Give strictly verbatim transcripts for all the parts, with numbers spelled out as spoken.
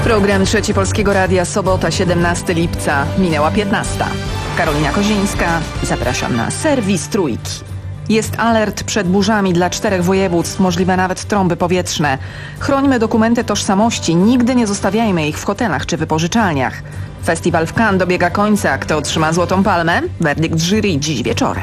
Program Trzeci Polskiego Radia, sobota, siedemnastego lipca, minęła piętnasta. Karolina Kozińska, zapraszam na serwis Trójki. Jest alert przed burzami dla czterech województw, możliwe nawet trąby powietrzne. Chrońmy dokumenty tożsamości, nigdy nie zostawiajmy ich w hotelach czy wypożyczalniach. Festiwal w Cannes dobiega końca. Kto otrzyma Złotą Palmę? Werdykt jury dziś wieczorem.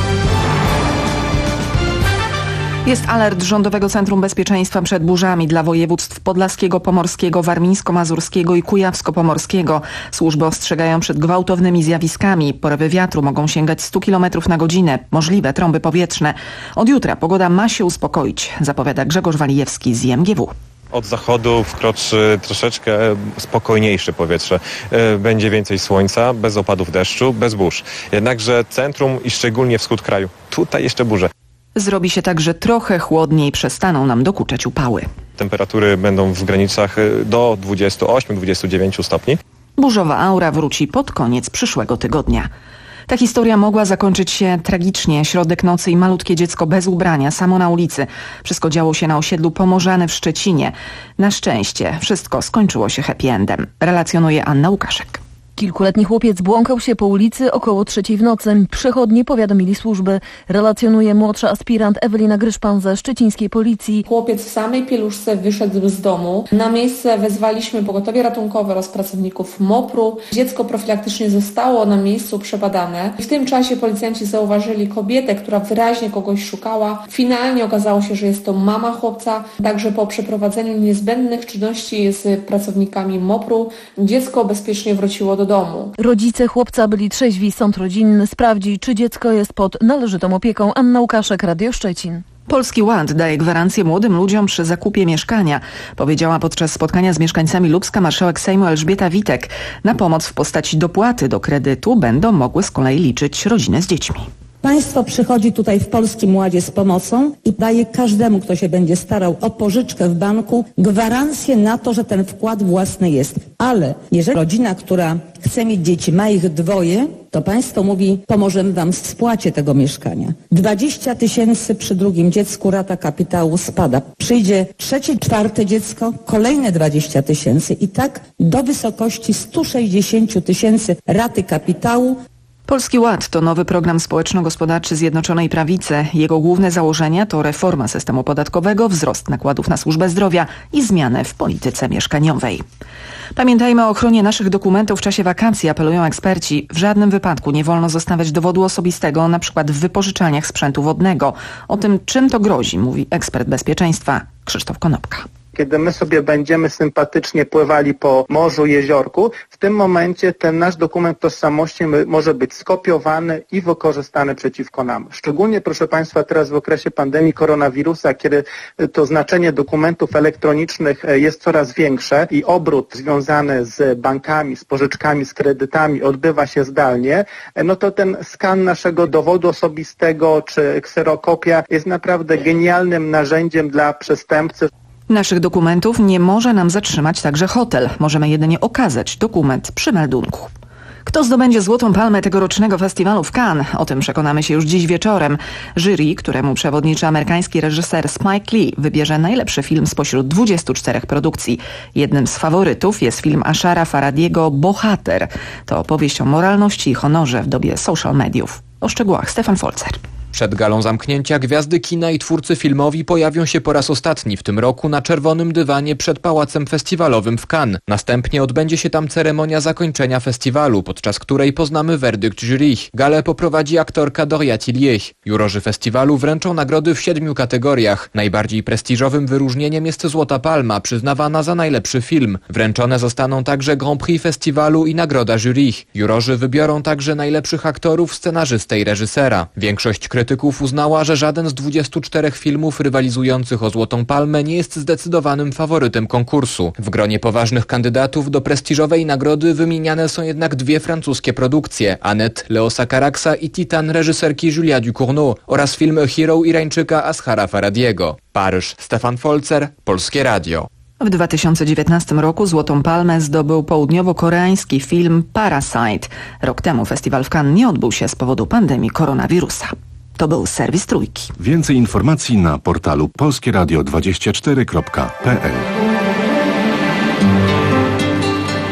Jest alert Rządowego Centrum Bezpieczeństwa przed burzami dla województw podlaskiego, pomorskiego, warmińsko-mazurskiego i kujawsko-pomorskiego. Służby ostrzegają przed gwałtownymi zjawiskami. Porywy wiatru mogą sięgać stu kilometrów na godzinę. Możliwe trąby powietrzne. Od jutra pogoda ma się uspokoić, zapowiada Grzegorz Walijewski z I M G W. Od zachodu wkroczy troszeczkę spokojniejsze powietrze. Będzie więcej słońca, bez opadów deszczu, bez burz. Jednakże centrum i szczególnie wschód kraju, tutaj jeszcze burze. Zrobi się także trochę chłodniej, przestaną nam dokuczać upały. Temperatury będą w granicach do dwudziestu ośmiu do dwudziestu dziewięciu stopni. Burzowa aura wróci pod koniec przyszłego tygodnia. Ta historia mogła zakończyć się tragicznie. Środek nocy i malutkie dziecko bez ubrania, samo na ulicy. Wszystko działo się na osiedlu Pomorzany w Szczecinie. Na szczęście wszystko skończyło się happy endem. Relacjonuje Anna Łukaszek. Kilkuletni chłopiec błąkał się po ulicy około trzeciej w nocy. Przechodnie powiadomili służby. Relacjonuje młodsza aspirant Ewelina Gryszpan ze szczecińskiej policji. Chłopiec w samej pieluszce wyszedł z domu. Na miejsce wezwaliśmy pogotowie ratunkowe oraz pracowników mopru. Dziecko profilaktycznie zostało na miejscu przebadane. W tym czasie policjanci zauważyli kobietę, która wyraźnie kogoś szukała. Finalnie okazało się, że jest to mama chłopca. Także po przeprowadzeniu niezbędnych czynności z pracownikami mopru dziecko bezpiecznie wróciło do domu. Rodzice chłopca byli trzeźwi. Sąd rodzinny sprawdzi, czy dziecko jest pod należytą opieką. Anna Łukaszek, Radio Szczecin. Polski Ład daje gwarancję młodym ludziom przy zakupie mieszkania, powiedziała podczas spotkania z mieszkańcami Lubska marszałek Sejmu Elżbieta Witek. Na pomoc w postaci dopłaty do kredytu będą mogły z kolei liczyć rodziny z dziećmi. Państwo przychodzi tutaj w Polskim Ładzie z pomocą i daje każdemu, kto się będzie starał o pożyczkę w banku, gwarancję na to, że ten wkład własny jest. Ale jeżeli rodzina, która chce mieć dzieci, ma ich dwoje, to państwo mówi, pomożemy wam w spłacie tego mieszkania. dwadzieścia tysięcy przy drugim dziecku, rata kapitału spada. Przyjdzie trzecie, czwarte dziecko, kolejne dwadzieścia tysięcy i tak do wysokości stu sześćdziesięciu tysięcy raty kapitału. Polski Ład to nowy program społeczno-gospodarczy Zjednoczonej Prawicy. Jego główne założenia to reforma systemu podatkowego, wzrost nakładów na służbę zdrowia i zmiany w polityce mieszkaniowej. Pamiętajmy o ochronie naszych dokumentów w czasie wakacji, apelują eksperci. W żadnym wypadku nie wolno zostawiać dowodu osobistego, na przykład w wypożyczalniach sprzętu wodnego. O tym, czym to grozi, mówi ekspert bezpieczeństwa Krzysztof Konopka. Kiedy my sobie będziemy sympatycznie pływali po morzu, jeziorku, w tym momencie ten nasz dokument tożsamości może być skopiowany i wykorzystany przeciwko nam. Szczególnie, proszę Państwa, teraz w okresie pandemii koronawirusa, kiedy to znaczenie dokumentów elektronicznych jest coraz większe i obrót związany z bankami, z pożyczkami, z kredytami odbywa się zdalnie, no to ten skan naszego dowodu osobistego czy kserokopia jest naprawdę genialnym narzędziem dla przestępcy. Naszych dokumentów nie może nam zatrzymać także hotel. Możemy jedynie okazać dokument przy meldunku. Kto zdobędzie Złotą Palmę tegorocznego festiwalu w Cannes? O tym przekonamy się już dziś wieczorem. Jury, któremu przewodniczy amerykański reżyser Spike Lee, wybierze najlepszy film spośród dwudziestu czterech produkcji. Jednym z faworytów jest film Ashara Farhadiego Bohater. To opowieść o moralności i honorze w dobie social mediów. O szczegółach Stefan Folzer. Przed galą zamknięcia gwiazdy kina i twórcy filmowi pojawią się po raz ostatni w tym roku na czerwonym dywanie przed Pałacem Festiwalowym w Cannes. Następnie odbędzie się tam ceremonia zakończenia festiwalu, podczas której poznamy werdykt jury. Galę poprowadzi aktorka Doria Tillier. Jurorzy festiwalu wręczą nagrody w siedmiu kategoriach. Najbardziej prestiżowym wyróżnieniem jest Złota Palma, przyznawana za najlepszy film. Wręczone zostaną także Grand Prix festiwalu i nagroda jury. Jurorzy wybiorą także najlepszych aktorów, scenarzystę i reżysera. Większość krytyków uznała, że żaden z dwudziestu czterech filmów rywalizujących o Złotą Palmę nie jest zdecydowanym faworytem konkursu. W gronie poważnych kandydatów do prestiżowej nagrody wymieniane są jednak dwie francuskie produkcje: Annette Leosa Caraxa i Titan reżyserki Julia Ducournau oraz film Hero Irańczyka Ashara Farhadiego. Paryż, Stefan Folzer, Polskie Radio. W dwa tysiące dziewiętnastym roku Złotą Palmę zdobył południowo-koreański film Parasite. Rok temu festiwal w Cannes nie odbył się z powodu pandemii koronawirusa. To był serwis Trójki. Więcej informacji na portalu polskieradio dwadzieścia cztery kropka p l.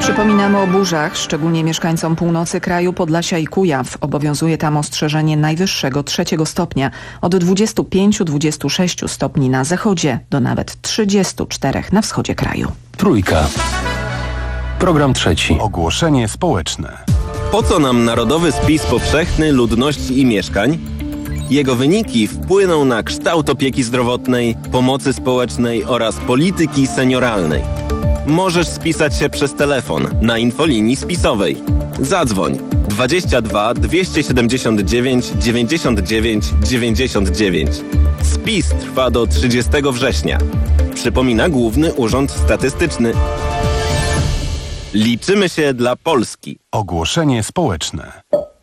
Przypominamy o burzach, szczególnie mieszkańcom północy kraju, Podlasia i Kujaw. Obowiązuje tam ostrzeżenie najwyższego trzeciego stopnia. Od dwudziestu pięciu do dwudziestu sześciu stopni na zachodzie do nawet trzydziestu czterech na wschodzie kraju. Trójka. Program trzeci. Ogłoszenie społeczne. Po co nam Narodowy Spis Powszechny Ludności i Mieszkań? Jego wyniki wpłyną na kształt opieki zdrowotnej, pomocy społecznej oraz polityki senioralnej. Możesz spisać się przez telefon na infolinii spisowej. Zadzwoń dwadzieścia dwa dwieście siedemdziesiąt dziewięć dziewięćdziesiąt dziewięć dziewięćdziesiąt dziewięć. Spis trwa do trzydziestego września. Przypomina Główny Urząd Statystyczny. Liczymy się dla Polski. Ogłoszenie społeczne.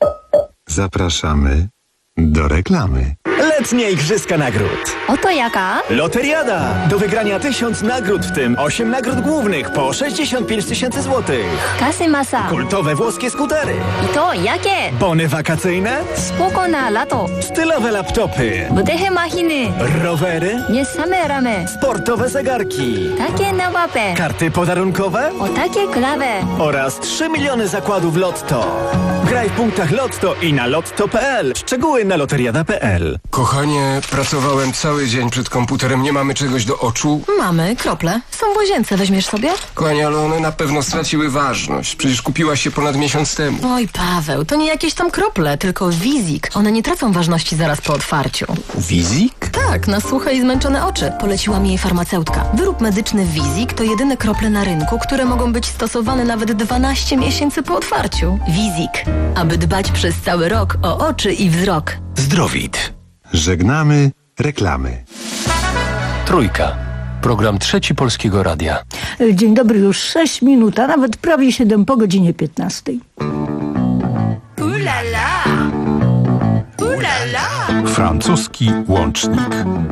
Zapraszamy do reklamy. Letnie Igrzyska Nagród. Oto jaka? Loteriada. Do wygrania tysiąc nagród, w tym osiem nagród głównych po sześćdziesiąt pięć tysięcy złotych. Kasy masa. Kultowe włoskie skutery. I to jakie? Bony wakacyjne. Spoko na lato. Stylowe laptopy. Wydechy machiny. Rowery. Nie same ramy. Sportowe zegarki. Takie na łapę. Karty podarunkowe. O takie klawe. Oraz trzy miliony zakładów Lotto. Graj w punktach Lotto i na lotto kropka p l. Szczegóły na loteriada kropka p l. Kochanie, pracowałem cały dzień przed komputerem. Nie mamy czegoś do oczu? Mamy, krople. Są w łazience, weźmiesz sobie? Kochanie, ale one na pewno straciły ważność. Przecież kupiłaś się ponad miesiąc temu. Oj, Paweł, to nie jakieś tam krople, tylko Wizik. One nie tracą ważności zaraz po otwarciu. Wizik? Tak, na suche i zmęczone oczy. Poleciła mi jej farmaceutka. Wyrób medyczny Wizik to jedyne krople na rynku, które mogą być stosowane nawet dwanaście miesięcy po otwarciu. Wizik. Aby dbać przez cały rok o oczy i wzrok. Zdrowit. Żegnamy reklamy. Trójka. Program trzeci Polskiego Radia. Dzień dobry, już sześć minut, a nawet prawie siedem po godzinie piętnastej. Ulala! Ulala! Francuski łącznik.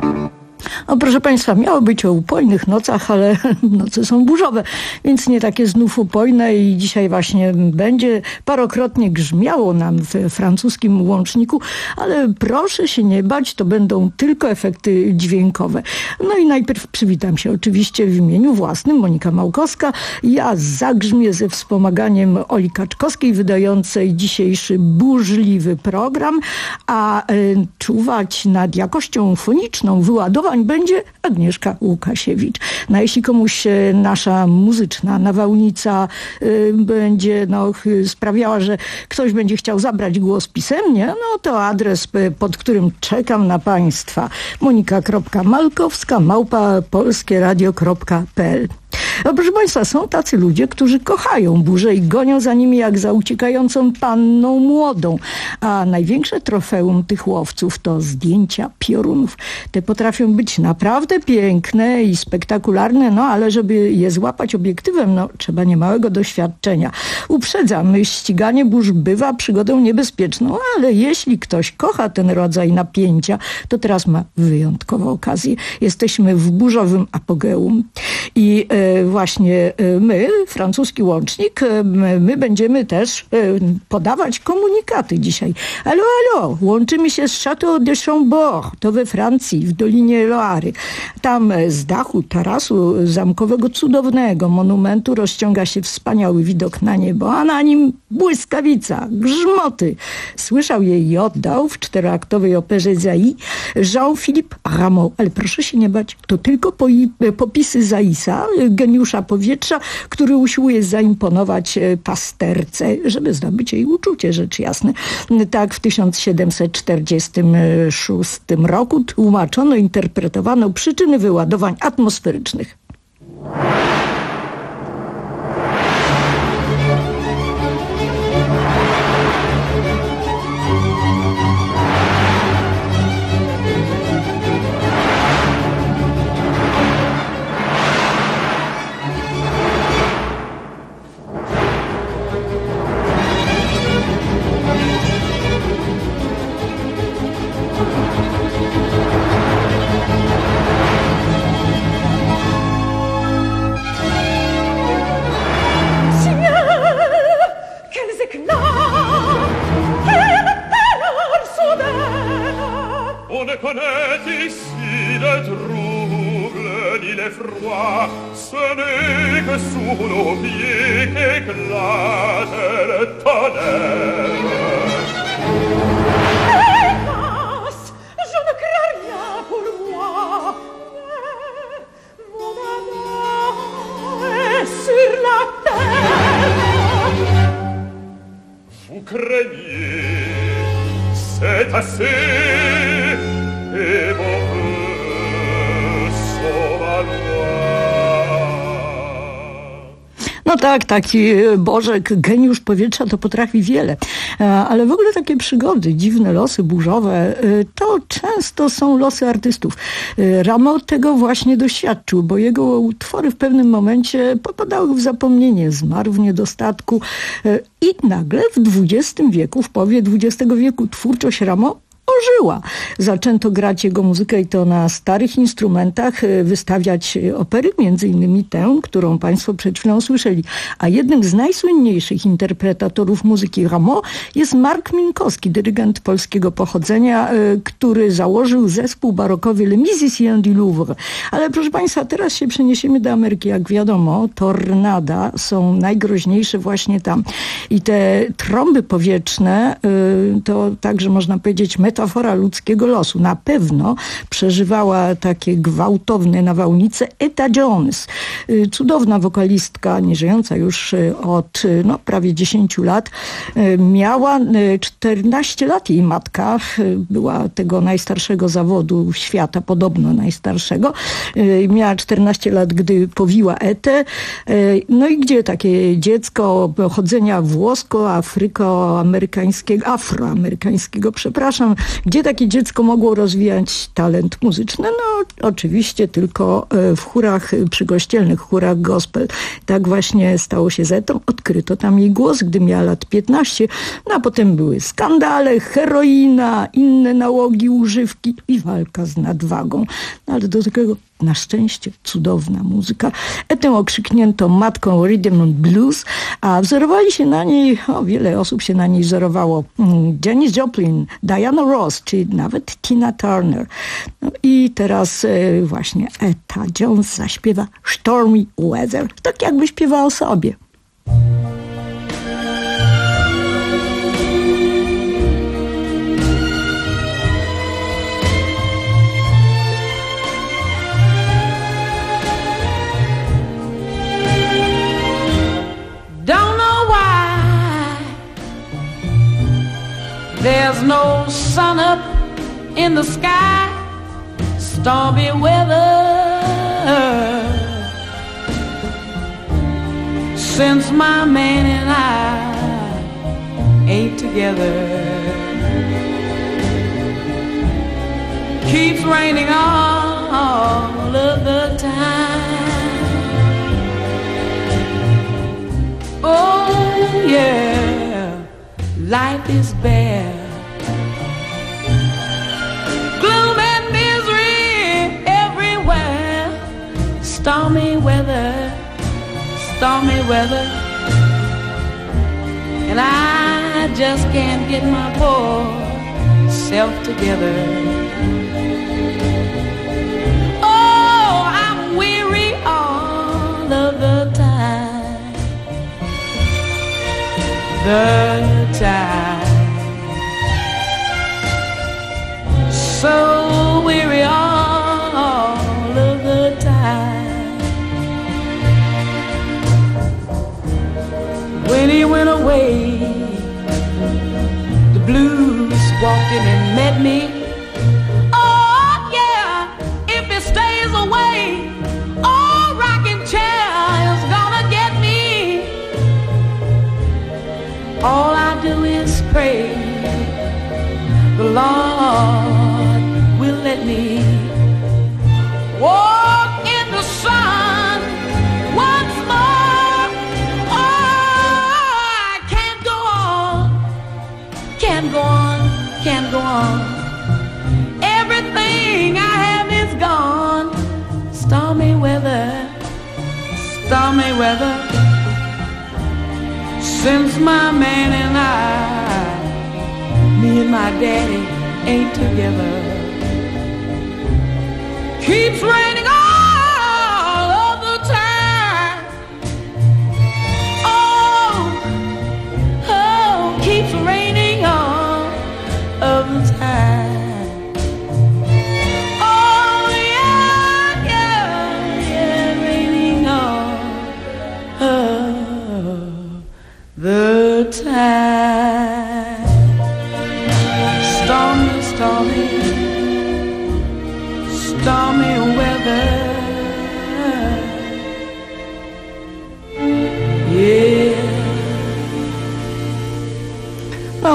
O, proszę Państwa, miało być o upojnych nocach, ale noce są burzowe, więc nie takie znów upojne i dzisiaj właśnie będzie parokrotnie grzmiało nam w francuskim łączniku, ale proszę się nie bać, to będą tylko efekty dźwiękowe. No i najpierw przywitam się oczywiście w imieniu własnym, Monika Małkowska. Ja zagrzmię ze wspomaganiem Oli Kaczkowskiej, wydającej dzisiejszy burzliwy program, a y, czuwać nad jakością foniczną wyładowań będzie Agnieszka Łukasiewicz. No jeśli komuś nasza muzyczna nawałnica y, będzie no, sprawiała, że ktoś będzie chciał zabrać głos pisemnie, no to adres, pod którym czekam na Państwa: monika kropka malkowska małpa polskie radio kropka p l. No, proszę Państwa, są tacy ludzie, którzy kochają burzę i gonią za nimi jak za uciekającą panną młodą. A największe trofeum tych łowców to zdjęcia piorunów. Te potrafią być naprawdę piękne i spektakularne, no ale żeby je złapać obiektywem, no trzeba niemałego doświadczenia. Uprzedzam, ściganie burz bywa przygodą niebezpieczną, ale jeśli ktoś kocha ten rodzaj napięcia, to teraz ma wyjątkową okazję. Jesteśmy w burzowym apogeum i e, właśnie my, francuski łącznik, my, my będziemy też podawać komunikaty dzisiaj. Alo, alo, łączymy się z Château de Chambord, to we Francji, w Dolinie Loary. Tam z dachu tarasu zamkowego cudownego monumentu rozciąga się wspaniały widok na niebo, a na nim błyskawica, grzmoty. Słyszał jej i oddał w czteroaktowej operze Zaï Jean-Philippe Rameau. Ale proszę się nie bać, to tylko popisy Zaïsa, geniusza powietrza, który usiłuje zaimponować pasterce, żeby zdobyć jej uczucie, rzecz jasna. Tak w tysiąc siedemset czterdziestym szóstym roku tłumaczono, interpretowano przyczyny wyładowań atmosferycznych. ce n'est que sous nos pieds qu'éclate le tonnerre. Hélas, je ne crains rien pour moi, mais mon amour est sur la terre. Vous craignez, c'est assez, et mon vœu saura loin. No tak, taki Bożek, geniusz powietrza to potrafi wiele. Ale w ogóle takie przygody, dziwne losy burzowe, to często są losy artystów. Rameau tego właśnie doświadczył, bo jego utwory w pewnym momencie popadały w zapomnienie, zmarł w niedostatku i nagle w dwudziestym wieku, w połowie dwudziestego wieku twórczość Rameau ożyła. Zaczęto grać jego muzykę i to na starych instrumentach, wystawiać opery, między innymi tę, którą Państwo przed chwilą słyszeli. A jednym z najsłynniejszych interpretatorów muzyki Rameau jest Mark Minkowski, dyrygent polskiego pochodzenia, który założył zespół barokowy Les Musiciens du Louvre. Ale proszę Państwa, teraz się przeniesiemy do Ameryki. Jak wiadomo, tornada są najgroźniejsze właśnie tam. I te trąby powietrzne to także można powiedzieć metafora ludzkiego losu. Na pewno przeżywała takie gwałtowne nawałnice Etta Jones. Cudowna wokalistka, nieżyjąca już od no, prawie dziesięciu lat. Miała czternaście lat. Jej matka była tego najstarszego zawodu świata, podobno najstarszego. Miała czternaście lat, gdy powiła Ettę. No i gdzie takie dziecko pochodzenia włosko-afryko-amerykańskiego, afroamerykańskiego, przepraszam, gdzie takie dziecko mogło rozwijać talent muzyczny? No oczywiście tylko w chórach przykościelnych, chórach gospel. Tak właśnie stało się z Ettą. Odkryto tam jej głos, gdy miała lat piętnaście. No a potem były skandale, heroina, inne nałogi, używki i walka z nadwagą. No, ale do tego na szczęście cudowna muzyka. Ettę okrzyknięto matką rhythm and blues, a wzorowali się na niej, o wiele osób się na niej wzorowało. Janis Joplin, Diana Ross, czy nawet Tina Turner. No i teraz e, właśnie Etta Jones zaśpiewa Stormy Weather. Tak jakby śpiewała o sobie. There's no sun up in the sky, stormy weather. Since my man and I ain't together, keeps raining all of the time. Oh yeah, life is bare, gloom and misery everywhere. Stormy weather, stormy weather, and I just can't get my poor self together. Oh, I'm weary all of the time, the time, so weary all of the time. When he went away, the blues walked in and met me. Oh yeah, if he stays away, oh, rocking chair is gonna get me. All I do is pray the Lord will let me walk in the sun once more. Oh, I can't go on, can't go on, can't go on. Everything I have is gone. Stormy weather, stormy weather, since my man and I, me and my daddy ain't together. Keeps raining all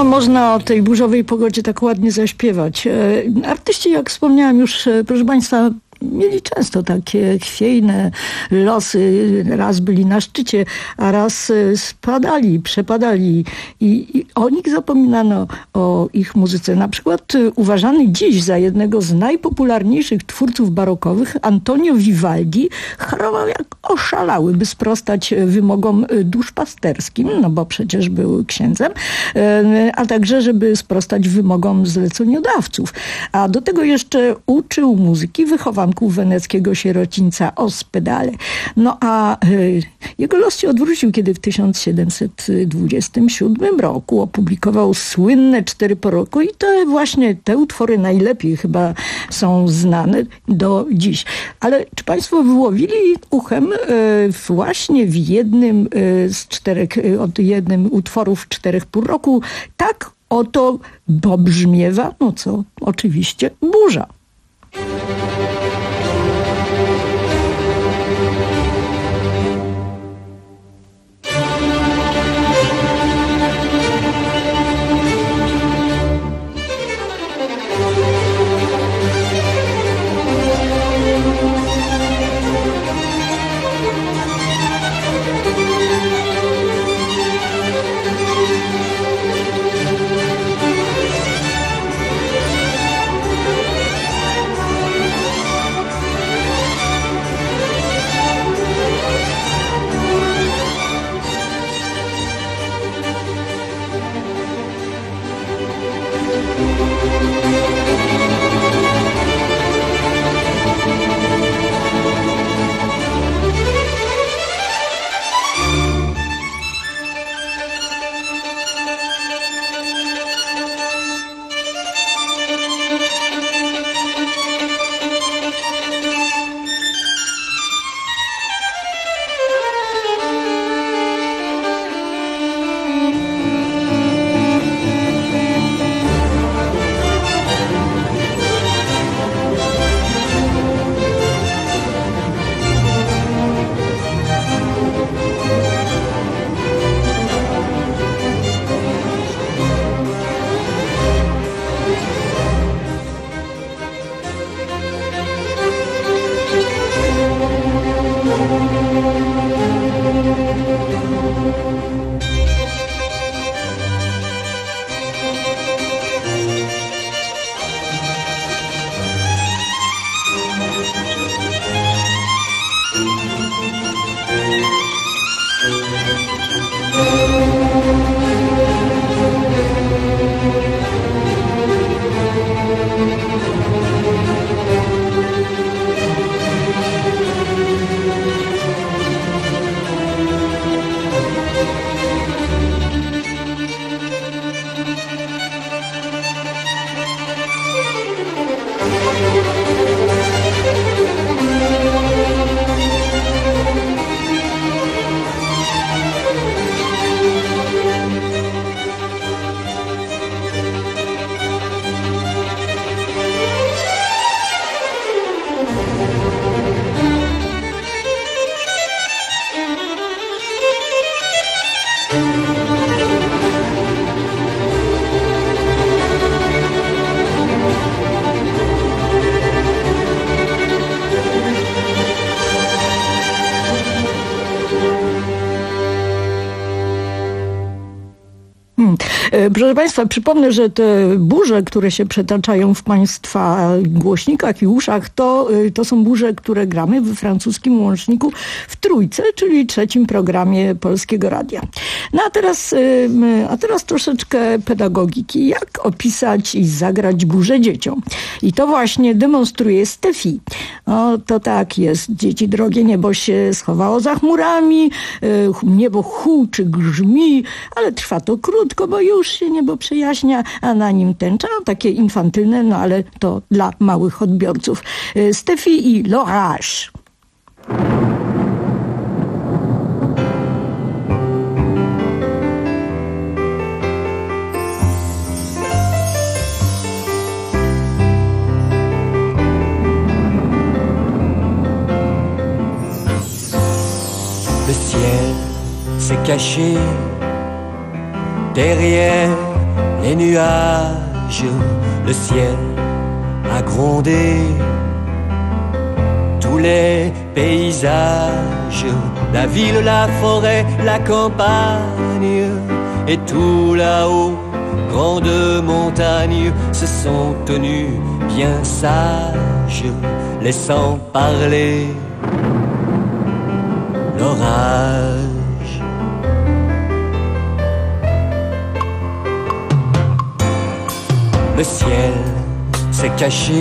No, można o tej burzowej pogodzie tak ładnie zaśpiewać. E, Artyści, jak wspomniałam już, e, proszę Państwa, mieli często takie chwiejne losy. Raz byli na szczycie, a raz spadali, przepadali i, i o nich zapominano, o ich muzyce. Na przykład uważany dziś za jednego z najpopularniejszych twórców barokowych, Antonio Vivaldi chorował jak oszalały, by sprostać wymogom duszpasterskim, no bo przecież był księdzem, a także żeby sprostać wymogom zleceniodawców. A do tego jeszcze uczył muzyki wychowanków weneckiego sierocińca Ospedale. No a y, jego los się odwrócił, kiedy w tysiąc siedemset dwudziestym siódmym roku opublikował słynne Cztery po roku i to właśnie te utwory najlepiej chyba są znane do dziś. Ale czy Państwo wyłowili uchem y, właśnie w jednym y, z czterech, y, od jednym utworów Czterech pół roku tak oto pobrzmiewa, no co, oczywiście burza. Proszę Państwa, przypomnę, że te burze, które się przetaczają w Państwa głośnikach i uszach, to, to są burze, które gramy w francuskim łączniku w Trójce, czyli trzecim programie Polskiego Radia. No a teraz, a teraz troszeczkę pedagogiki. Jak opisać i zagrać burzę dzieciom? I to właśnie demonstruje Stefi. O, to tak jest. Dzieci drogie, niebo się schowało za chmurami, niebo huczy, grzmi, ale trwa to krótko, bo już się niebo przejaśnia, a na nim tęcza. No, takie infantylne, no ale to dla małych odbiorców. Stefi i l'orage. Le ciel s'est caché derrière les nuages, le ciel a grondé. Tous les paysages, la ville, la forêt, la campagne, et tout là-haut, grandes montagnes, se sont tenus bien sages, laissant parler l'orage. Le ciel s'est caché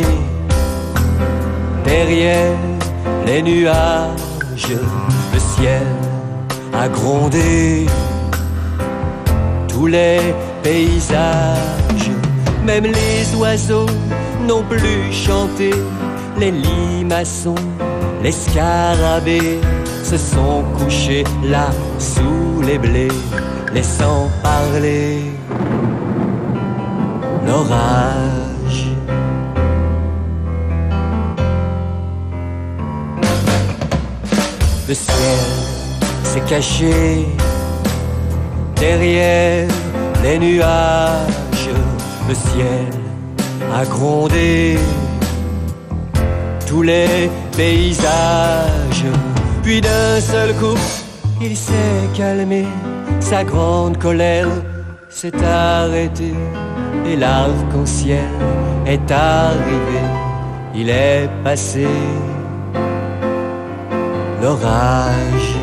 derrière les nuages, le ciel a grondé. Tous les paysages, même les oiseaux n'ont plus chanté. Les limaçons, les scarabées se sont couchés là sous les blés, laissant parler l'orage. Le ciel s'est caché derrière les nuages, le ciel a grondé. Tous les paysages, puis d'un seul coup, il s'est calmé. Sa grande colère s'est arrêtée et l'arc-en-ciel est arrivé. Il est passé l'orage.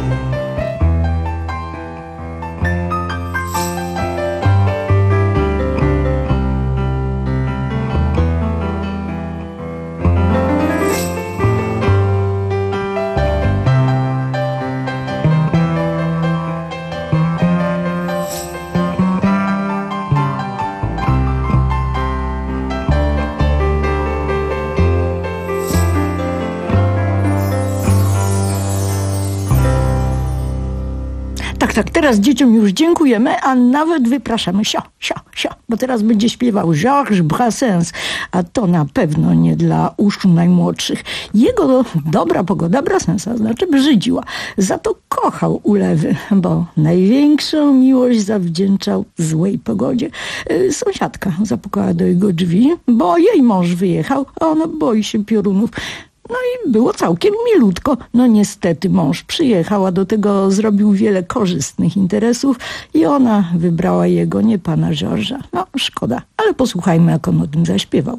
Tak, tak, teraz dzieciom już dziękujemy, a nawet wypraszamy sio, sio, sio, bo teraz będzie śpiewał Georges Brassens, a to na pewno nie dla uszu najmłodszych. Jego dobra pogoda Brassensa, znaczy brzydziła, za to kochał ulewy, bo największą miłość zawdzięczał złej pogodzie. Sąsiadka zapukała do jego drzwi, bo jej mąż wyjechał, a ona boi się piorunów. No i było całkiem milutko. No niestety mąż przyjechał, a do tego zrobił wiele korzystnych interesów i ona wybrała jego, nie pana Georgesa. No szkoda, ale posłuchajmy, jak on o tym zaśpiewał.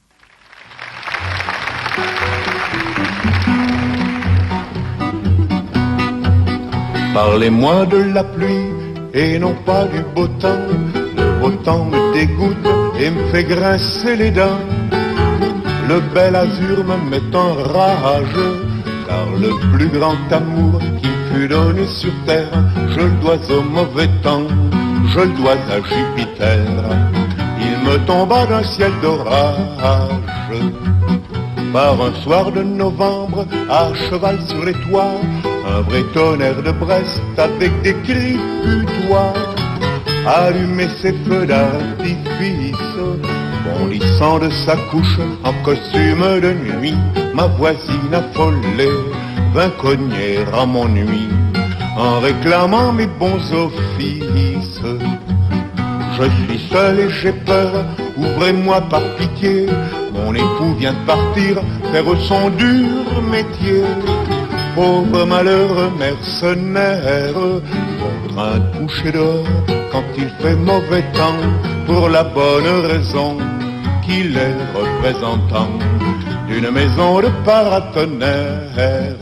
Parlez-moi de la pluie et non pas du beau temps. Le beau temps me dégoûte et me fait grincer les dents. Le bel azur me met en rage, car le plus grand amour qui fut donné sur terre, je le dois au mauvais temps, je le dois à Jupiter. Il me tomba d'un ciel d'orage, par un soir de novembre, à cheval sur les toits, un vrai tonnerre de Brest avec des cris butoirs, allumer ses feux d'artifice, bondissant de sa couche en costume de nuit, ma voisine affolée vint cogner à mon nuit en réclamant mes bons offices. Je suis seul et j'ai peur, ouvrez-moi par pitié, mon époux vient de partir faire son dur métier. Pauvre malheureux mercenaire, contraint de coucher dehors quand il fait mauvais temps, pour la bonne raison qu'il est représentant d'une maison de paratonnerre.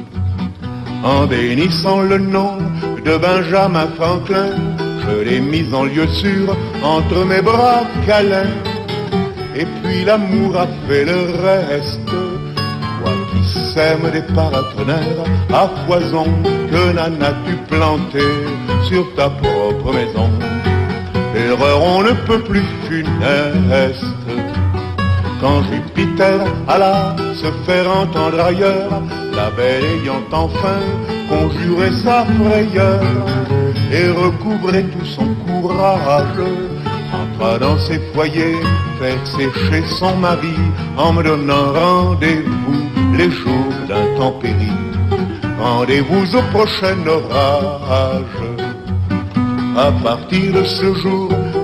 En bénissant le nom de Benjamin Franklin, je l'ai mis en lieu sûr entre mes bras câlins. Et puis l'amour a fait le reste. Toi qui sèmes des paratonnerres à foison, que n'en as-tu planté sur ta propre maison? L'erreur on ne peut plus funeste. Quand Jupiter alla se faire entendre ailleurs, la belle ayant enfin conjuré sa frayeur et recouvré tout son courage, entra dans ses foyers faire sécher son mari en me donnant rendez-vous les jours d'intempérie. Rendez-vous au prochain orage. À partir de ce jour,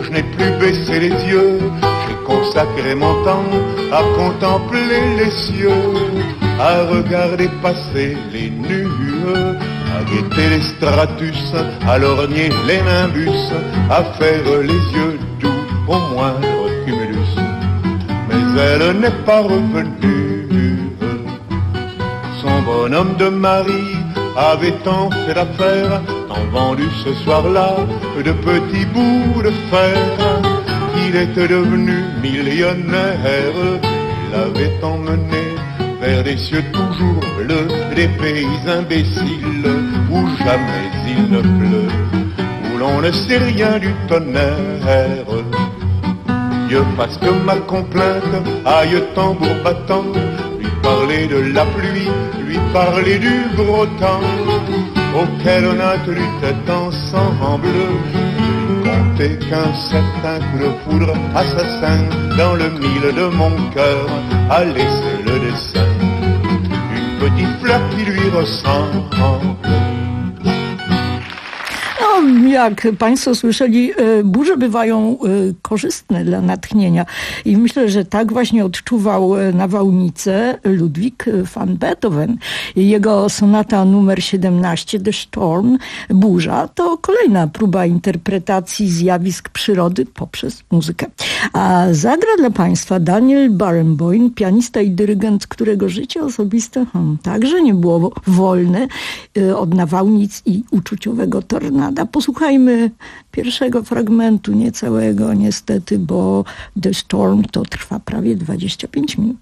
je n'ai plus baissé les yeux, j'ai consacré mon temps à contempler les cieux, à regarder passer les nues, à guetter les stratus, à lorgner les nimbus, à faire les yeux doux au moindre cumulus. Mais elle n'est pas revenue. Son bonhomme de mari avait tant fait d'affaires, tant vendu ce soir-là de petits bouts de fer, qu'il était devenu millionnaire. Il avait emmené vers des cieux toujours bleus, des pays imbéciles où jamais il ne pleut, où l'on ne sait rien du tonnerre. Dieu fasse que ma complainte aille tambour battant, lui parler de la pluie, lui parler du gros temps, auquel on a tenu tête ensemble, lui compter qu'un certain coup de foudre assassin dans le mille de mon cœur a laissé le dessin d'une petite fleur qui lui ressemble. No, jak Państwo słyszeli, burze bywają korzystne dla natchnienia i myślę, że tak właśnie odczuwał nawałnicę Ludwig van Beethoven. Jego sonata numer siedemnaście, The Storm, burza, to kolejna próba interpretacji zjawisk przyrody poprzez muzykę. A zagra dla Państwa Daniel Barenboim, pianista i dyrygent, którego życie osobiste hmm, także nie było wolne od nawałnic i uczuciowego tornada. Posłuchajmy pierwszego fragmentu, nie całego niestety, bo The Storm to trwa prawie dwadzieścia pięć minut.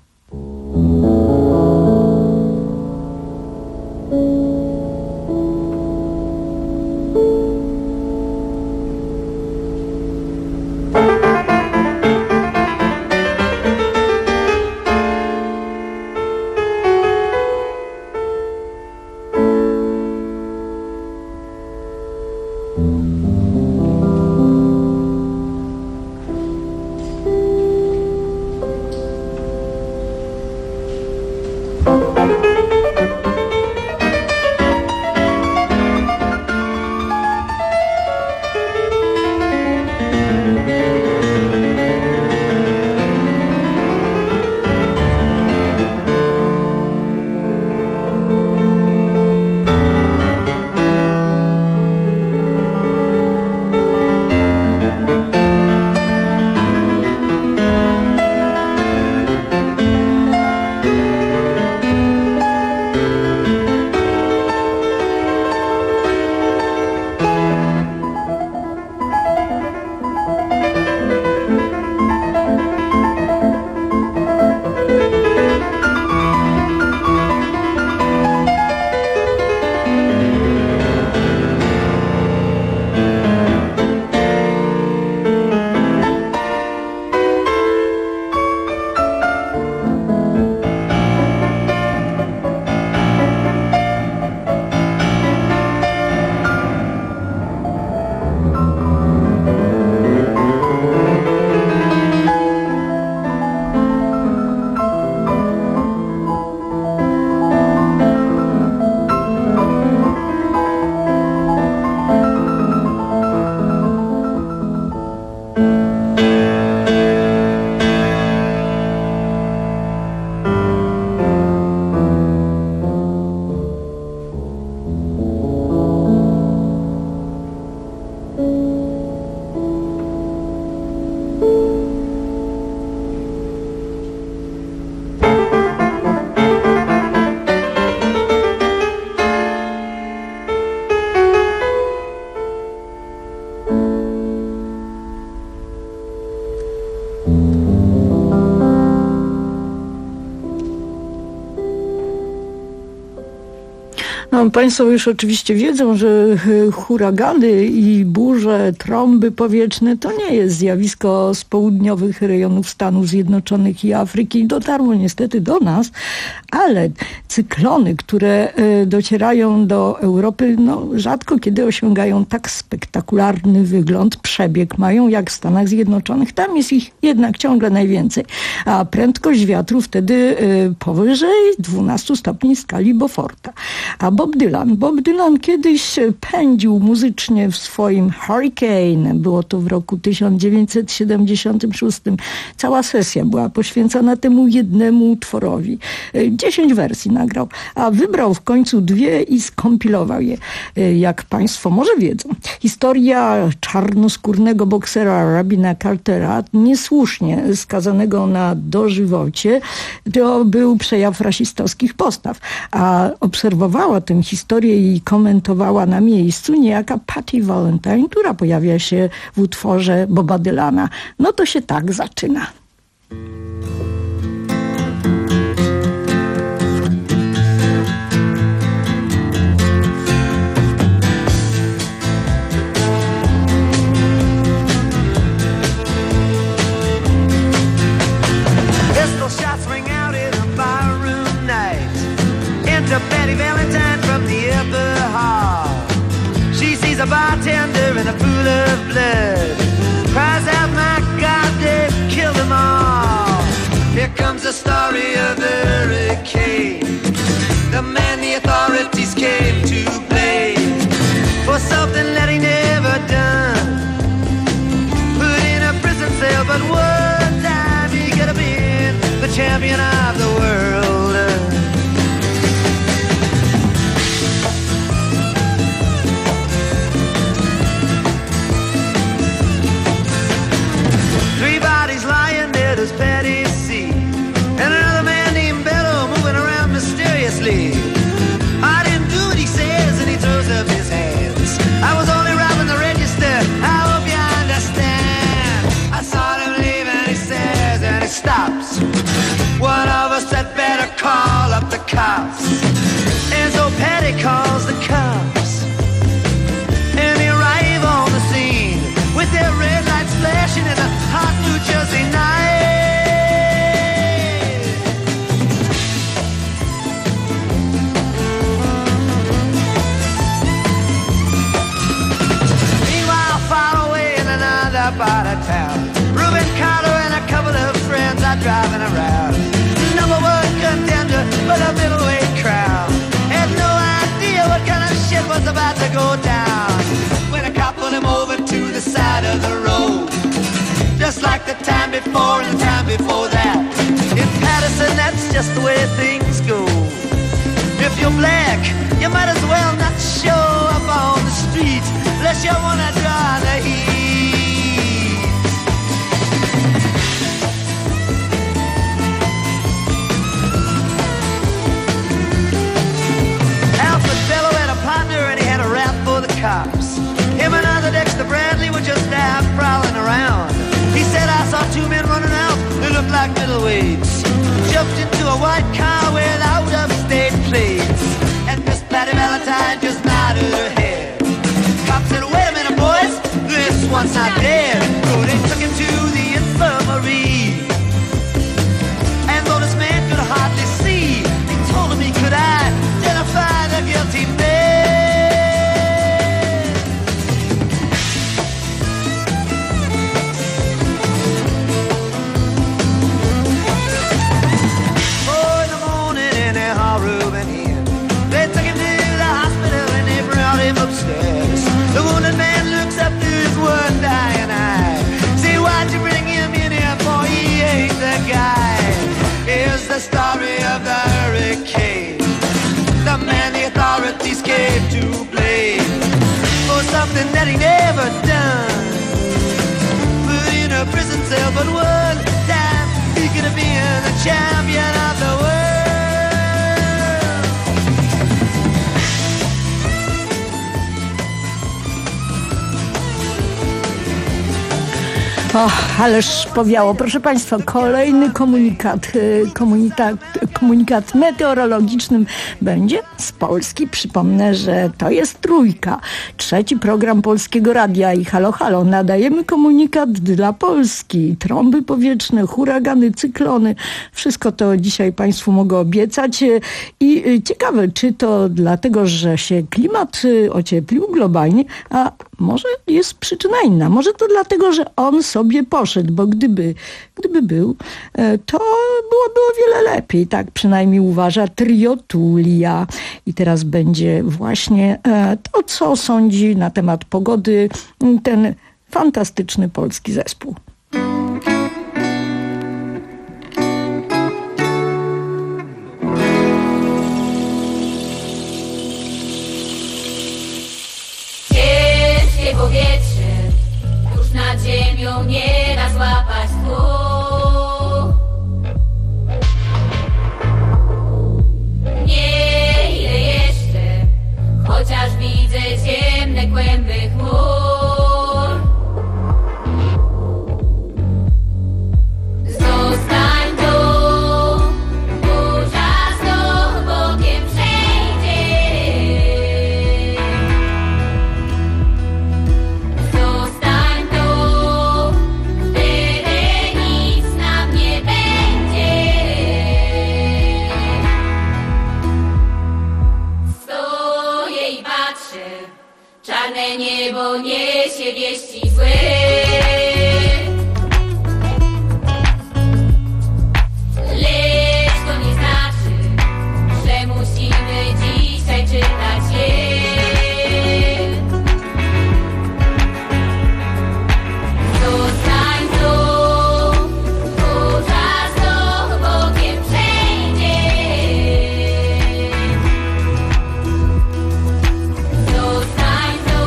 No, Państwo już oczywiście wiedzą, że huragany i burze, trąby powietrzne to nie jest zjawisko z południowych rejonów Stanów Zjednoczonych i Afryki. Dotarło niestety do nas, ale cyklony, które docierają do Europy, no, rzadko kiedy osiągają tak spektakularny wygląd, przebieg mają jak w Stanach Zjednoczonych. Tam jest ich jednak ciągle najwięcej, a prędkość wiatru wtedy powyżej dwunastu stopni skali Beauforta. A Bob Bob Dylan. Bob Dylan kiedyś pędził muzycznie w swoim Hurricane. Było to w roku tysiąc dziewięćset siedemdziesiątym szóstym. Cała sesja była poświęcona temu jednemu utworowi. Dziesięć wersji nagrał, a wybrał w końcu dwie i skompilował je. Jak państwo może wiedzą, historia czarnoskórnego boksera Rabina Cartera, niesłusznie skazanego na dożywocie, to był przejaw rasistowskich postaw. A obserwowała tę historię i komentowała na miejscu niejaka Patty Valentine, która pojawia się w utworze Boba Dylana. No to się tak zaczyna. To Patty Valentine from the upper hall. She sees a bartender in a pool of blood, cries out, my God, they've killed them all. Here comes the story of the hurricane, the man the authorities came to blame for something that he never done, put in a prison cell, but one time he could have been the champion of the world. Does Patty see? And another man named Bello moving around mysteriously. I didn't do what he says, and he throws up his hands. I was only robbing the register, I hope you understand. I saw him leave and he says, and he stops. One of us had better call up the cops. And so Patty calls the cops, and they arrive on the scene with their red lights flashing in a hot New Jersey night. Out of town, Reuben Carter and a couple of friends are driving around. Number one contender for the middleweight crown. Had no idea what kind of shit was about to go down when a cop pulled him over to the side of the road, just like the time before and the time before that. In Patterson, that's just the way things go. If you're black, you might as well not show up on the street unless you wanna draw the heat. Cops. Him and other Dexter Bradley were just out prowling around. He said, I saw two men running out who looked like middleweights, jumped into a white car with out-of-state plates, and Miss Patty Valentine just nodded her head. Cops said, wait a minute, boys, this one's not dead. So they took him to the infirmary, and though this man could hardly see, they told him he could identify the guilty man. Upstairs. The wounded man looks up through his one dying eye. Say, why'd you bring him in here, boy? He ain't the guy. Here's the story of the hurricane, the man the authorities came to blame for something that he never done, put in a prison cell, but one time he could have been the champion of the world. Och, ależ powiało. Proszę Państwa, kolejny komunikat, komunikat, komunikat meteorologiczny będzie z Polski. Przypomnę, że to jest Trójka, trzeci program Polskiego Radia i halo, halo, nadajemy komunikat dla Polski. Trąby powietrzne, huragany, cyklony, wszystko to dzisiaj Państwu mogę obiecać. I ciekawe, czy to dlatego, że się klimat ocieplił globalnie, a może jest przyczyna inna. Może to dlatego, że on sobie poszedł, bo gdyby, gdyby był, to byłoby o wiele lepiej. Tak przynajmniej uważa trio Tulia. I teraz będzie właśnie to, co sądzi na temat pogody ten fantastyczny polski zespół. Ciężkie powietrze już nad ziemią nie da złapać tchu. Nie ile jeszcze, chociaż widzę ciemne kłęby chmur. Zostań tu, burza znów bokiem przejdzie. Zostań tu, wtedy nic nam nie będzie. Stoję i patrzę, czarne niebo niesie wieści złe. Lecz to nie znaczy, że musimy dzisiaj czytać je. Zostań tu, burza znów bokiem przejdzie. Zostań tu,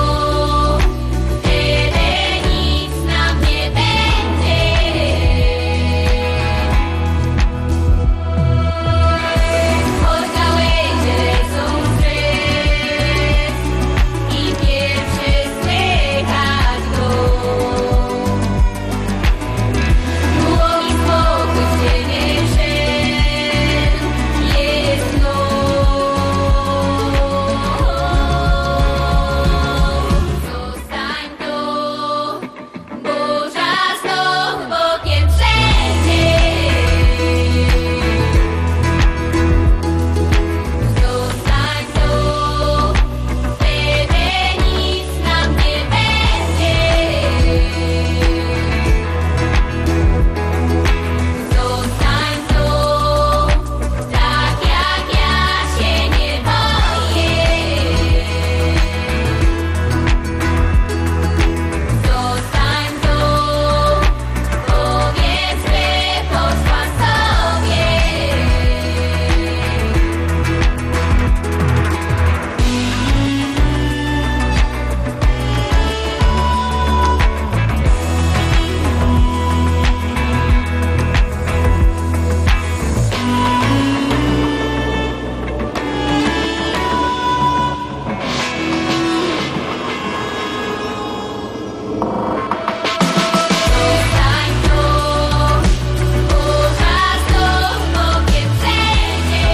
wtedy nic nam nie będzie. Choć gałęzie lecą wstecz i pierwszy słychać go. Długi spokój w cienie szedł, jest noc. Zostań tu, burza znów bokiem przejdzie. Zostań tu, wtedy nic nam nie będzie. Zostań tu, tak jak ja się nie boję. Zostań tu, powiedzmy, poszła sobie. Zostań tu, burza znów bokiem przejdzie.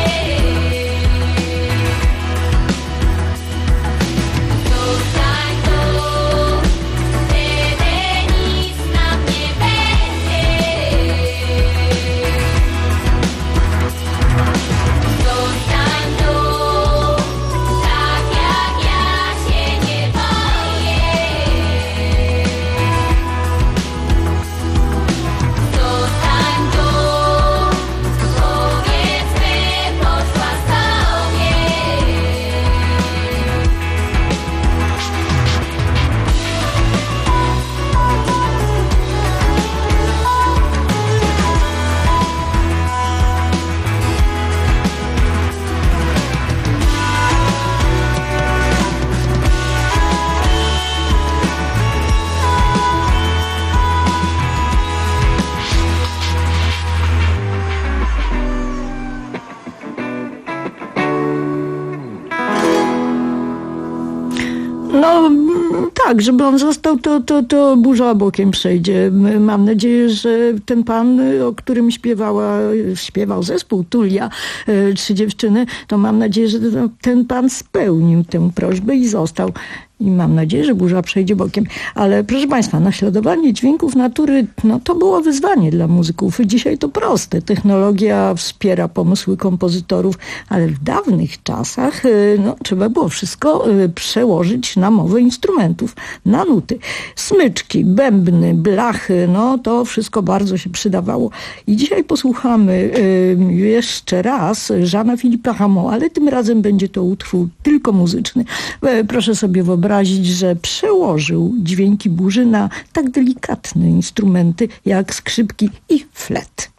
Zostań tu, wtedy nic nam nie będzie. Zostań tu, tak jak ja się nie boję. Zostań tu, powiedzmy, poszła sobie. No tak, żeby on został, to, to, to burza bokiem przejdzie. Mam nadzieję, że ten pan, o którym śpiewała, śpiewał zespół Tulia, Trzy dziewczyny, to mam nadzieję, że ten pan spełnił tę prośbę i został. I mam nadzieję, że burza przejdzie bokiem. Ale proszę Państwa, naśladowanie dźwięków natury, no to było wyzwanie dla muzyków. Dzisiaj to proste. Technologia wspiera pomysły kompozytorów, ale w dawnych czasach no, trzeba było wszystko przełożyć na mowę instrumentów. na nuty. Smyczki, bębny, blachy, no to wszystko bardzo się przydawało. I dzisiaj posłuchamy y, jeszcze raz Jeana Philippa Rameau, ale tym razem będzie to utwór tylko muzyczny. E, proszę sobie wyobrazić, że przełożył dźwięki burzy na tak delikatne instrumenty jak skrzypki i flet.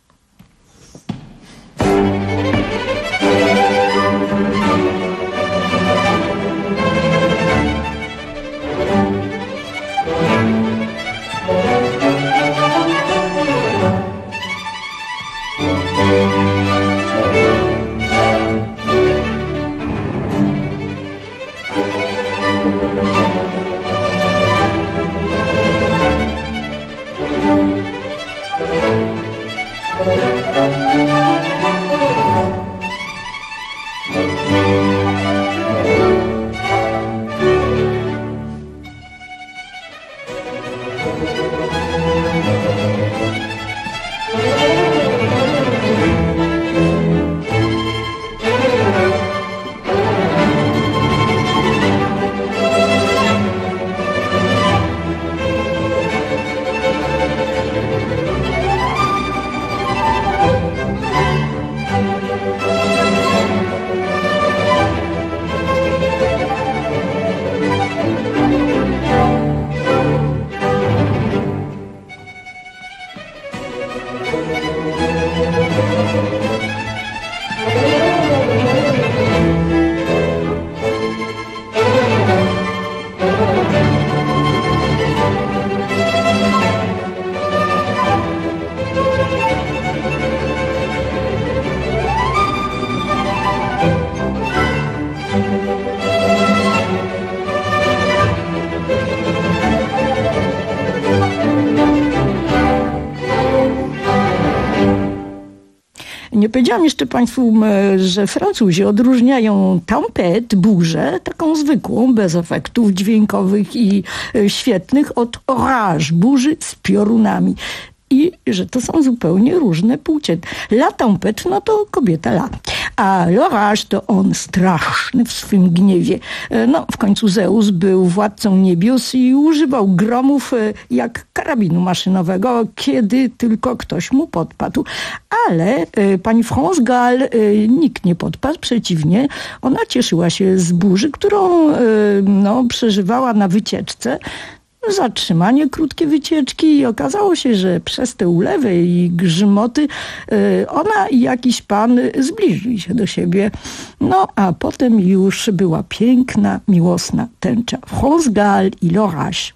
Nie powiedziałam jeszcze Państwu, że Francuzi odróżniają tempête, burzę, taką zwykłą, bez efektów dźwiękowych i świetnych, od orage, burzy z piorunami. I że to są zupełnie różne płcie. La tempête, no to kobieta la. A l'orage to on straszny w swym gniewie. No, w końcu Zeus był władcą niebios i używał gromów jak karabinu maszynowego, kiedy tylko ktoś mu podpadł. Ale y, pani France Gall y, nikt nie podpadł, przeciwnie. Ona cieszyła się z burzy, którą y, no, przeżywała na wycieczce. Zatrzymanie, krótkie wycieczki i okazało się, że przez te ulewy i grzmoty ona i jakiś pan zbliżyli się do siebie. No a potem już była piękna, miłosna tęcza. France Gall i l'orage.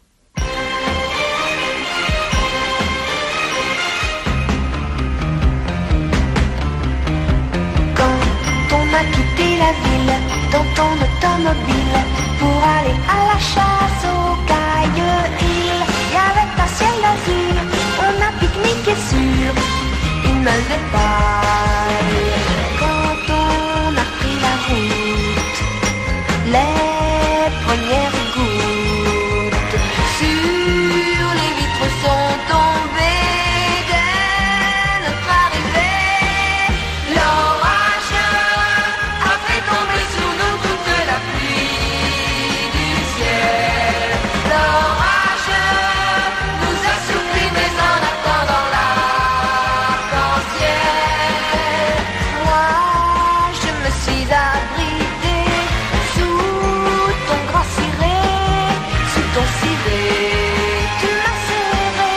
Quand on a quitté la ville dans ton automobile pour aller à la chasse aux cailles-îles, il y avait un ciel azur, on a pique-niqué sur une malle de paille. Quand on a pris la route, les premières gouttes sur les vitres sont tombées dès notre arrivée. L'orage a fait tomber sur nous toute la pluie du ciel. L'orage nous a surpris, mais en attendant l'arc-en-ciel, moi je me suis abritée sous ton grand ciré, sous ton ciré, tu m'as serré.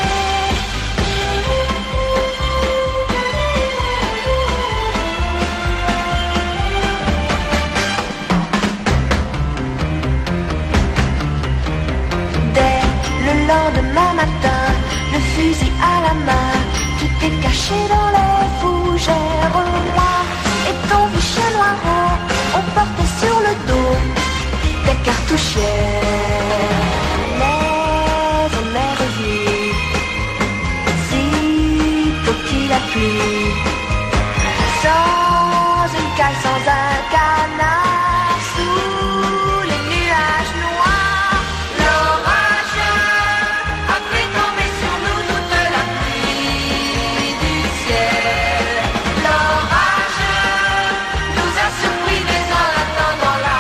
Dès le lendemain matin, le fusil à la main, tu t'es caché dans les fougères noires. Et ton boucher noir, on portait sur le dos des cartouchières. Mais on est revenu, sitôt qu'il a plu, sans une caille, sans un canard, sous les nuages noirs. L'orage a fait tomber sur nous toute la pluie du ciel. L'orage nous a surpris, mais en attendant la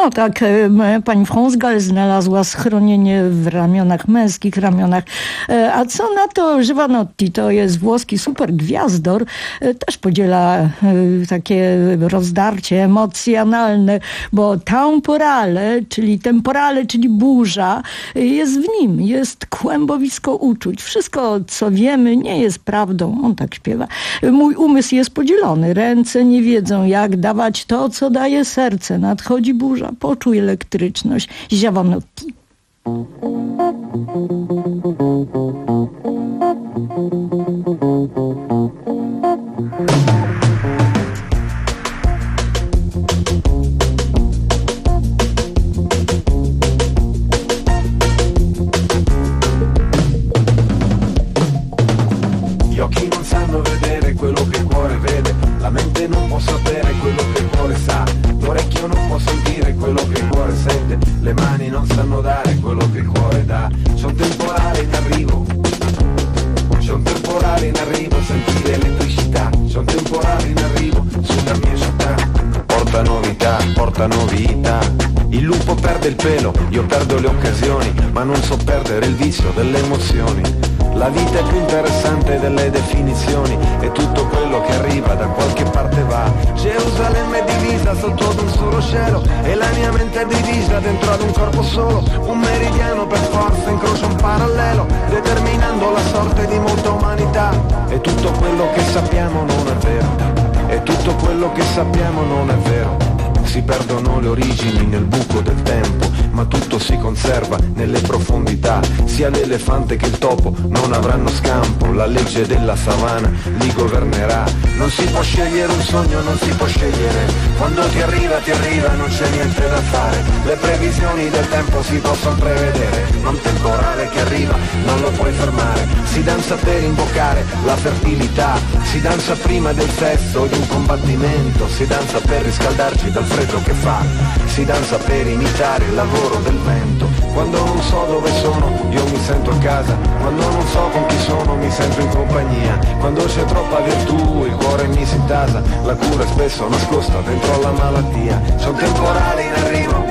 No tak, e, pani Fronsgal znalazła schronienie w ramionach męskich, ramionach. E, a co na to Giovanotti, to jest włoski supergwiazdor, e, też podziela e, takie rozdarcie emocjonalne, bo temporale, czyli temporale, czyli burza, e, jest w nim, jest kłębowisko uczuć. Wszystko, co wiemy, nie jest prawdą. On tak śpiewa. Mój umysł jest podzielony. Ręce nie wiedzą, jak dawać to, co daje serce. Nadchodzi burza. Poczuj elektryczność. Giovanotti. Gli occhi non sanno vedere quello che il cuore vede, la mente non può sapere quello che il cuore sa, l'orecchio non può sentire quello che il cuore sente, le mani non sanno dare quello che il cuore dà. C'è un temporale in arrivo, c'è un temporale in arrivo, senti l'elettricità, c'è un temporale in arrivo sulla mia città. Porta novità, porta novità. Il lupo perde il pelo, io perdo le occasioni, ma non so perdere il vizio delle emozioni. La vita è più interessante delle definizioni, e tutto quello che arriva da qualche parte va. Gerusalemme è divisa sotto ad un solo cielo, e la mia mente è divisa dentro ad un corpo solo. Un meridiano per forza incrocia un parallelo, determinando la sorte di molta umanità. E tutto quello che sappiamo non è vero, e tutto quello che sappiamo non è vero. Si perdono le origini nel buco del tempo, ma tutto si conserva nelle profondità. Sia l'elefante che il topo non avranno scampo, la legge della savana li governerà. Non si può scegliere un sogno, non si può scegliere. Quando ti arriva, ti arriva, non c'è niente da fare. Le previsioni del tempo si possono prevedere, ma un temporale che arriva non lo puoi fermare. Si danza per invocare la fertilità, si danza prima del sesso di un combattimento, si danza per riscaldarci dal freddo che fa, si danza per imitare il lavoro del vento. Quando non so dove sono, io mi sento a casa. Quando non so con chi sono, mi sento in compagnia. Quando c'è troppa virtù, il cuore mi si intasa. La cura è spesso nascosta dentro alla malattia. C'è un temporale in arrivo,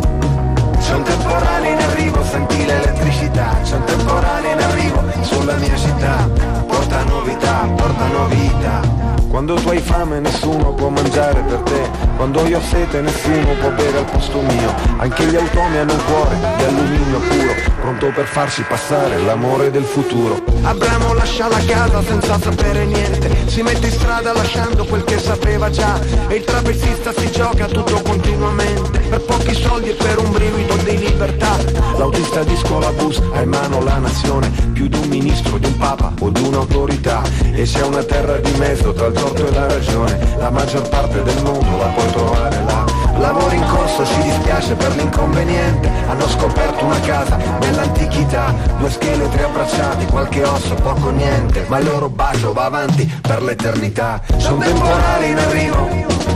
c'è un temporale in arrivo, senti l'elettricità. C'è un temporale in arrivo sulla mia città. Porta novità, porta novità. Quando tu hai fame nessuno può mangiare per te, quando io ho sete nessuno può bere al posto mio. Anche gli automi hanno un cuore di alluminio puro, pronto per farci passare l'amore del futuro. Abramo lascia la casa senza sapere niente, si mette in strada lasciando quel che sapeva già, e il trapezista si gioca tutto continuamente, per pochi soldi e per un brivido di libertà. L'autista di scuolabus ha in mano la nazione, più di un ministro, di un papa o di un'autorità, e c'è una terra di mezzo tra il torto e la ragione, la maggior parte del mondo la puoi trovare là. Lavoro in corso, ci dispiace per l'inconveniente, hanno scoperto una casa nell'antichità, due scheletri abbracciati, qualche osso, poco niente, ma il loro bacio va avanti per l'eternità. C'è un temporale in arrivo,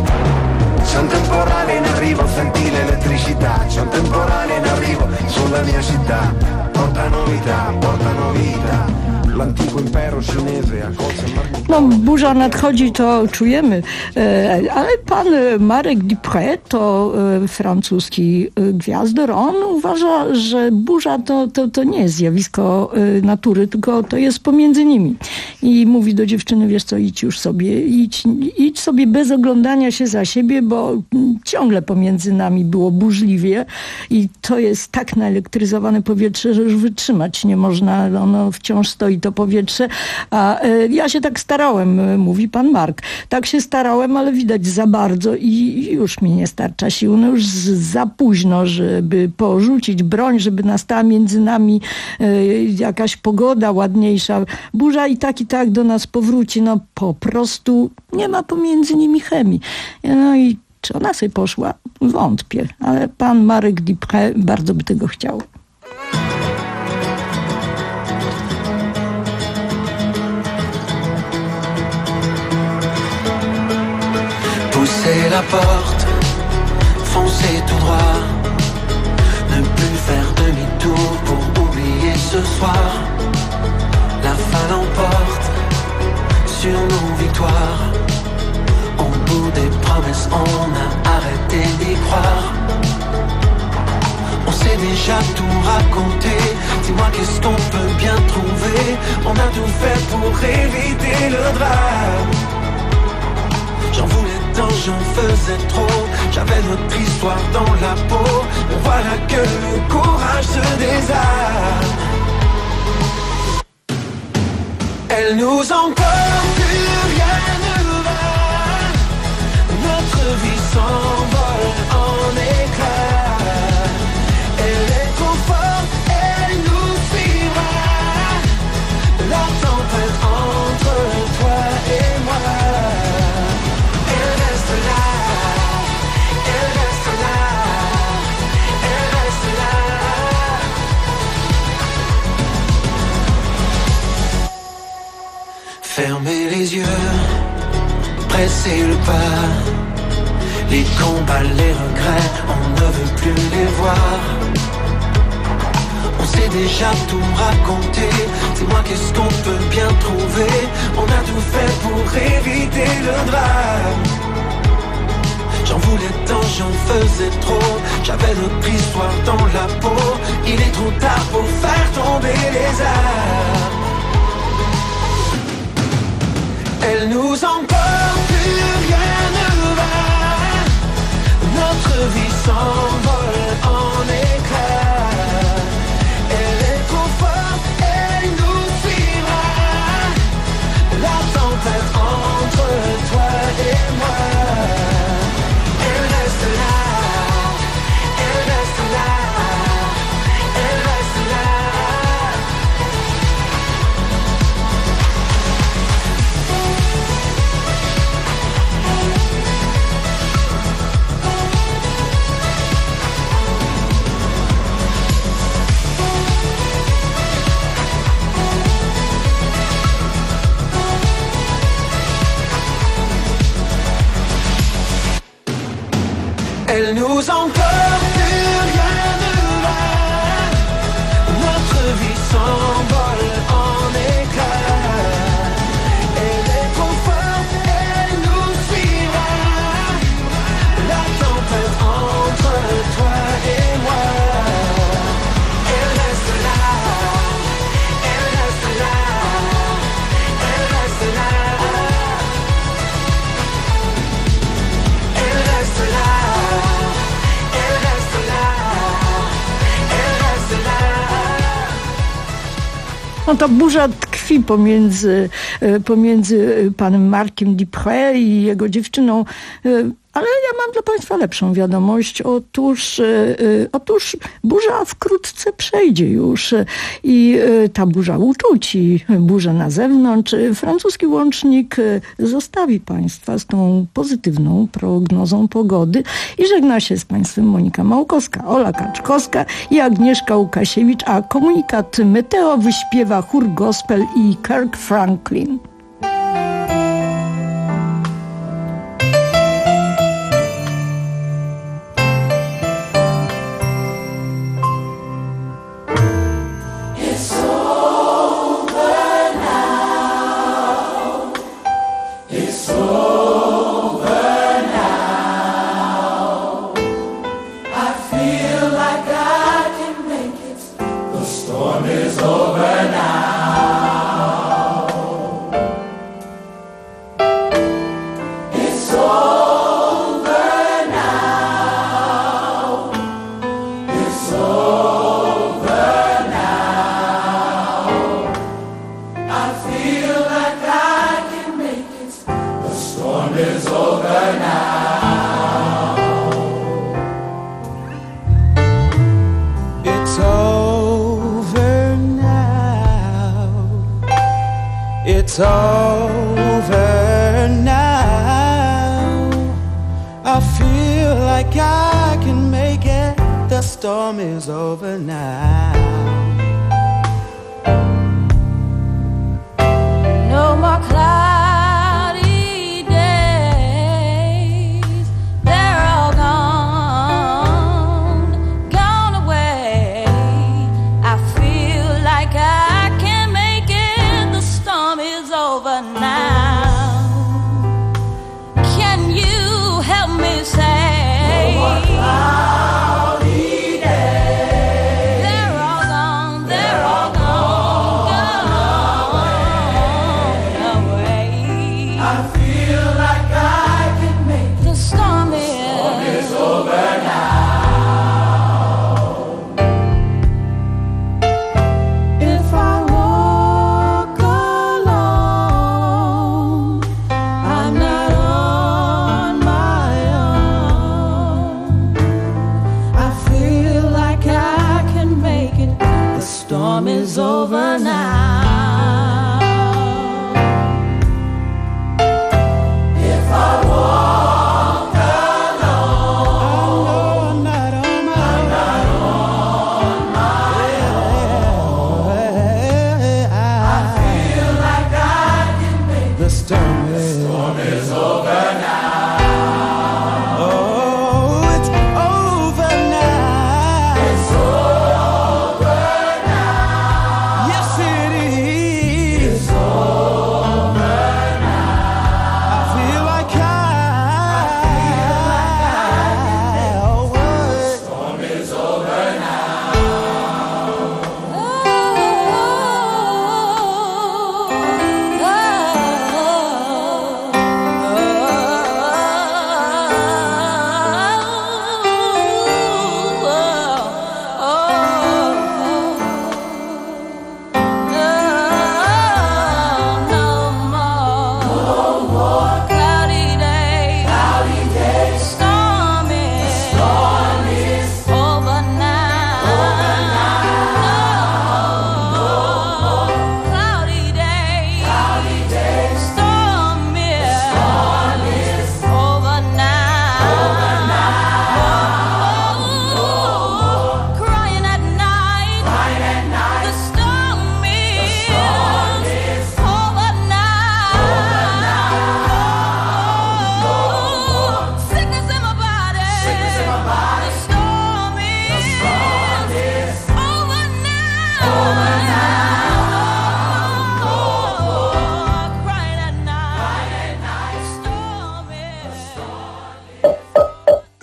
c'è un temporale in arrivo, senti l'elettricità. C'è un temporale in arrivo sulla mia città, porta novità, porta novità. L'antico impero cinese a kolce marmurze. No, burza nadchodzi, to czujemy, e, ale pan Marek Dupré, to e, francuski e, gwiazdor, on uważa, że burza to, to, to nie jest zjawisko e, natury, tylko to jest pomiędzy nimi. I mówi do dziewczyny, wiesz co, idź już sobie, idź, idź sobie bez oglądania się za siebie, bo ciągle pomiędzy nami było burzliwie i to jest tak naelektryzowane powietrze, że już wytrzymać nie można, ono wciąż stoi to powietrze, a e, ja się tak starałem, mówi pan Mark. Tak się starałem, ale widać za bardzo i już mi nie starcza sił. No już za późno, żeby porzucić broń, żeby nastała między nami e, jakaś pogoda ładniejsza. Burza i tak i tak do nas powróci. No po prostu nie ma pomiędzy nimi chemii. No i czy ona sobie poszła? Wątpię, ale pan Marek Dupré bardzo by tego chciał. Poussez la porte, foncez tout droit, ne plus faire demi-tour pour oublier ce soir. La fin l'emporte sur nos victoires, au bout des promesses on a arrêté arrêter d'y croire. On s'est déjà tout raconté. Dis-moi qu'est-ce qu'on peut bien trouver. On a tout fait pour éviter le drame. J'en voulais tant, j'en faisais trop. J'avais notre histoire dans la peau. Mais voilà que le courage se désarme. Elle nous emporte, plus rien ne va. Notre vie s'envole en éclats. Elle est trop forte, elle nous suivra. La tempête entre toi et moi. Elle reste là, elle reste là, elle reste là. Fermez les yeux, pressez le pas. Les combats, les regrets, on ne veut plus les voir. On s'est déjà tout raconté. Dis-moi qu'est-ce qu'on peut bien trouver. On a tout fait pour éviter le drame. J'en voulais tant, j'en faisais trop. J'avais notre histoire dans la peau. Il est trop tard pour faire tomber les armes. Elle nous emporte, plus rien ne va. Notre vie s'envole en éclats. Elle est trop forte, elle nous suivra. La tempête entre toi et moi. Elle reste là, elle reste là, elle reste là. Elle nous emporte, plus rien ne va. Notre vie s'envole en éclats. Elle est trop forte, elle nous suivra. La tempête entre toi et moi. Elle reste là, elle reste là, elle reste là. Elle reste là. No ta burza tkwi pomiędzy, pomiędzy panem Markiem Dupré i jego dziewczyną. Ale ja mam dla państwa lepszą wiadomość. Otóż, y, otóż burza wkrótce przejdzie już i y, ta burza uczuć i burza na zewnątrz. Francuski łącznik zostawi państwa z tą pozytywną prognozą pogody i żegna się z państwem Monika Małkowska, Ola Kaczkowska i Agnieszka Łukasiewicz, a komunikat meteo wyśpiewa chór gospel i Kirk Franklin. It's over now. I feel like I can make it. The storm is over now. No more cloudy days. They're all gone, gone away. I feel like I can make it. The storm is over now. Can you help me say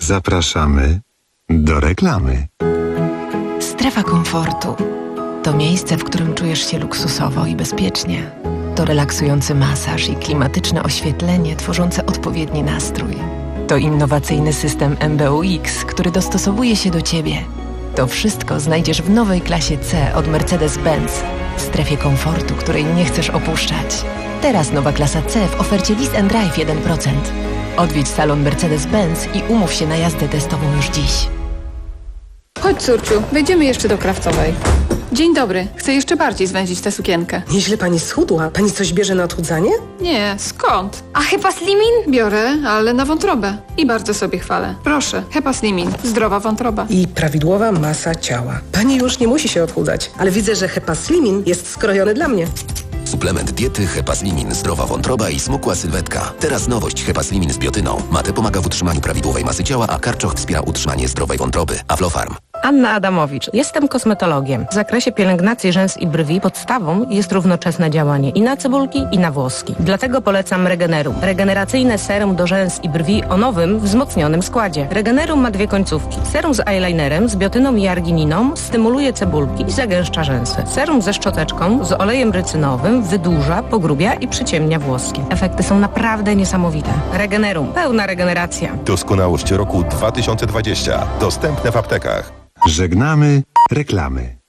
Zapraszamy do reklamy. Strefa komfortu to miejsce, w którym czujesz się luksusowo i bezpiecznie. To relaksujący masaż i klimatyczne oświetlenie tworzące odpowiedni nastrój. To innowacyjny system M B U X, który dostosowuje się do Ciebie. To wszystko znajdziesz w nowej klasie C od Mercedes-Benz. W strefie komfortu, której nie chcesz opuszczać. Teraz nowa klasa C w ofercie Lease and Drive jeden procent. Odwiedź salon Mercedes-Benz i umów się na jazdę testową już dziś. Chodź, córciu, wejdziemy jeszcze do Krawcowej. Dzień dobry, chcę jeszcze bardziej zwęzić tę sukienkę. Nieźle pani schudła. Pani coś bierze na odchudzanie? Nie, skąd? A Hepa Slimin? Biorę, ale na wątrobę. I bardzo sobie chwalę. Proszę, Hepa Slimin, zdrowa wątroba. I prawidłowa masa ciała. Pani już nie musi się odchudzać, ale widzę, że Hepa Slimin jest skrojony dla mnie. Suplement diety Hepaslimin, zdrowa wątroba i smukła sylwetka. Teraz nowość Hepaslimin z biotyną. Mate pomaga w utrzymaniu prawidłowej masy ciała, a karczoch wspiera utrzymanie zdrowej wątroby. Aflofarm. Anna Adamowicz. Jestem kosmetologiem. W zakresie pielęgnacji rzęs i brwi podstawą jest równoczesne działanie i na cebulki, i na włoski. Dlatego polecam Regenerum. Regeneracyjne serum do rzęs i brwi o nowym, wzmocnionym składzie. Regenerum ma dwie końcówki. Serum z eyelinerem, z biotyną i argininą stymuluje cebulki i zagęszcza rzęsy. Serum ze szczoteczką, z olejem rycynowym wydłuża, pogrubia i przyciemnia włoski. Efekty są naprawdę niesamowite. Regenerum. Pełna regeneracja. Doskonałość roku dwa tysiące dwadzieścia. Dostępne w aptekach. Żegnamy reklamy.